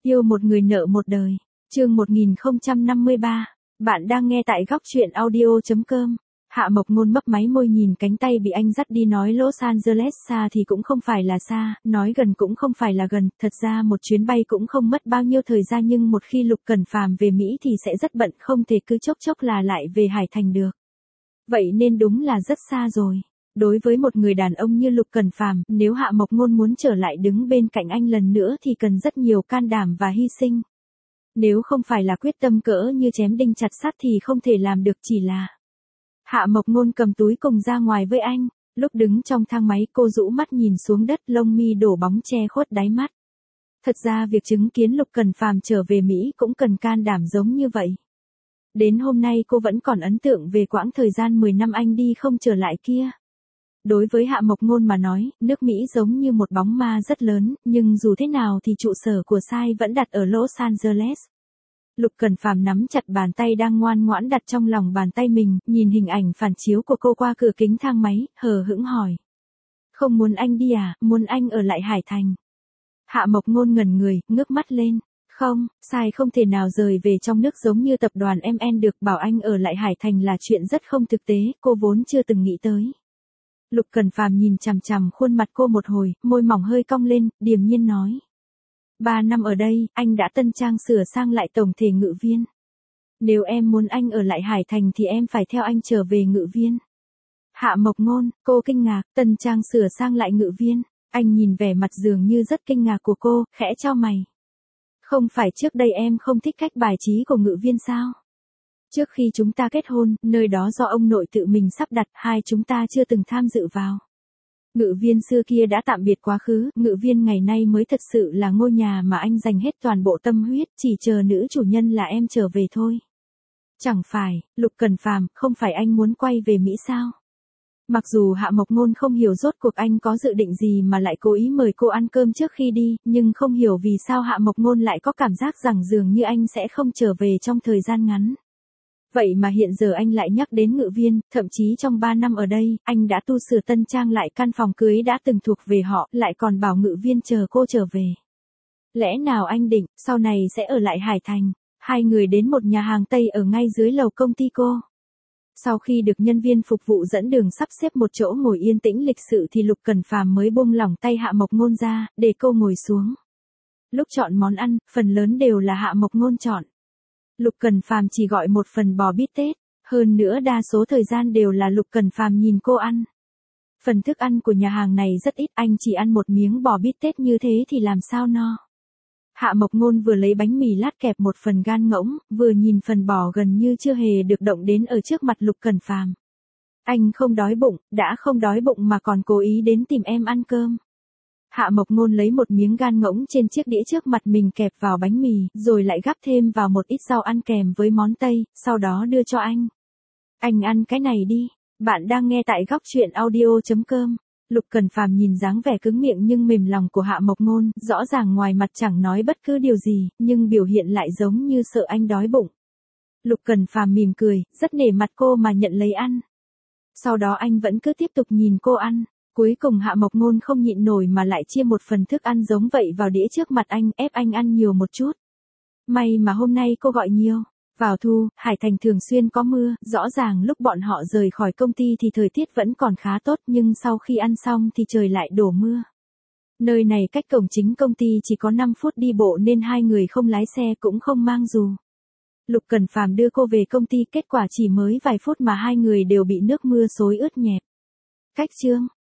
Yêu một người nợ một đời. Chương 1053. Bạn đang nghe tại góc truyện audio.com. Hạ Mộc Ngôn mấp máy môi nhìn cánh tay bị anh dắt đi, nói Los Angeles xa thì cũng không phải là xa, nói gần cũng không phải là gần, thật ra một chuyến bay cũng không mất bao nhiêu thời gian, nhưng một khi Lục Cẩn Phàm về Mỹ thì sẽ rất bận, không thể cứ chốc chốc là lại về Hải Thành được. Vậy nên đúng là rất xa rồi. Đối với một người đàn ông như Lục Cẩn Phàm, nếu Hạ Mộc Ngôn muốn trở lại đứng bên cạnh anh lần nữa thì cần rất nhiều can đảm và hy sinh. Nếu không phải là quyết tâm cỡ như chém đinh chặt sắt thì không thể làm được, chỉ là Hạ Mộc Ngôn cầm túi cùng ra ngoài với anh. Lúc đứng trong thang máy, cô rũ mắt nhìn xuống đất, lông mi đổ bóng che khuất đáy mắt. Thật ra việc chứng kiến Lục Cẩn Phàm trở về Mỹ cũng cần can đảm giống như vậy. Đến hôm nay cô vẫn còn ấn tượng về quãng thời gian 10 năm anh đi không trở lại kia. Đối với Hạ Mộc Ngôn mà nói, nước Mỹ giống như một bóng ma rất lớn, nhưng dù thế nào thì trụ sở của Sai vẫn đặt ở Los Angeles. Lục Cẩn Phàm nắm chặt bàn tay đang ngoan ngoãn đặt trong lòng bàn tay mình, nhìn hình ảnh phản chiếu của cô qua cửa kính thang máy, hờ hững hỏi. Không muốn anh đi à, muốn anh ở lại Hải Thành. Hạ Mộc Ngôn ngẩn người, ngước mắt lên. Không, Sai không thể nào rời về trong nước giống như tập đoàn MN được, bảo anh ở lại Hải Thành là chuyện rất không thực tế, cô vốn chưa từng nghĩ tới. Lục Cẩn Phàm nhìn chằm chằm khuôn mặt cô một hồi, môi mỏng hơi cong lên, điềm nhiên nói. 3 năm ở đây, anh đã tân trang sửa sang lại tổng thể Ngự Viên. Nếu em muốn anh ở lại Hải Thành thì em phải theo anh trở về Ngự Viên. Hạ Mộc Ngôn, cô kinh ngạc, tân trang sửa sang lại Ngự Viên. Anh nhìn vẻ mặt dường như rất kinh ngạc của cô, khẽ chau mày. Không phải trước đây em không thích cách bài trí của Ngự Viên sao? Trước khi chúng ta kết hôn, nơi đó do ông nội tự mình sắp đặt, hai chúng ta chưa từng tham dự vào. Ngự Viên xưa kia đã tạm biệt quá khứ, Ngự Viên ngày nay mới thật sự là ngôi nhà mà anh dành hết toàn bộ tâm huyết, chỉ chờ nữ chủ nhân là em trở về thôi. Chẳng phải, Lục Cẩn Phàm, không phải anh muốn quay về Mỹ sao? Mặc dù Hạ Mộc Ngôn không hiểu rốt cuộc anh có dự định gì mà lại cố ý mời cô ăn cơm trước khi đi, nhưng không hiểu vì sao Hạ Mộc Ngôn lại có cảm giác rằng dường như anh sẽ không trở về trong thời gian ngắn. Vậy mà hiện giờ anh lại nhắc đến Ngự Viên, thậm chí trong 3 năm ở đây, anh đã tu sửa tân trang lại căn phòng cưới đã từng thuộc về họ, lại còn bảo Ngự Viên chờ cô trở về. Lẽ nào anh định, sau này sẽ ở lại Hải Thành? Hai người đến một nhà hàng Tây ở ngay dưới lầu công ty cô. Sau khi được nhân viên phục vụ dẫn đường sắp xếp một chỗ ngồi yên tĩnh lịch sự thì Lục Cẩn Phàm mới buông lỏng tay Hạ Mộc Ngôn ra, để cô ngồi xuống. Lúc chọn món ăn, phần lớn đều là Hạ Mộc Ngôn chọn. Lục Cẩn Phàm chỉ gọi một phần bò bít tết, hơn nữa đa số thời gian đều là Lục Cẩn Phàm nhìn cô ăn. Phần thức ăn của nhà hàng này rất ít, anh chỉ ăn một miếng bò bít tết như thế thì làm sao no. Hạ Mộc Ngôn vừa lấy bánh mì lát kẹp một phần gan ngỗng, vừa nhìn phần bò gần như chưa hề được động đến ở trước mặt Lục Cẩn Phàm. Anh không đói bụng, đã không đói bụng mà còn cố ý đến tìm em ăn cơm. Hạ Mộc Ngôn lấy một miếng gan ngỗng trên chiếc đĩa trước mặt mình kẹp vào bánh mì, rồi lại gắp thêm vào một ít rau ăn kèm với món Tây, sau đó đưa cho anh. Anh ăn cái này đi. Bạn đang nghe tại góc truyện audio.com. Lục Cẩn Phàm nhìn dáng vẻ cứng miệng nhưng mềm lòng của Hạ Mộc Ngôn, rõ ràng ngoài mặt chẳng nói bất cứ điều gì, nhưng biểu hiện lại giống như sợ anh đói bụng. Lục Cẩn Phàm mỉm cười, rất nể mặt cô mà nhận lấy ăn. Sau đó anh vẫn cứ tiếp tục nhìn cô ăn. Cuối cùng Hạ Mộc Ngôn không nhịn nổi mà lại chia một phần thức ăn giống vậy vào đĩa trước mặt anh, ép anh ăn nhiều một chút. May mà hôm nay cô gọi nhiều. Vào thu, Hải Thành thường xuyên có mưa, rõ ràng lúc bọn họ rời khỏi công ty thì thời tiết vẫn còn khá tốt, nhưng sau khi ăn xong thì trời lại đổ mưa. Nơi này cách cổng chính công ty chỉ có 5 phút đi bộ nên hai người không lái xe cũng không mang dù. Lục Cẩn Phàm đưa cô về công ty, kết quả chỉ mới vài phút mà hai người đều bị nước mưa xối ướt nhẹp. Cách chương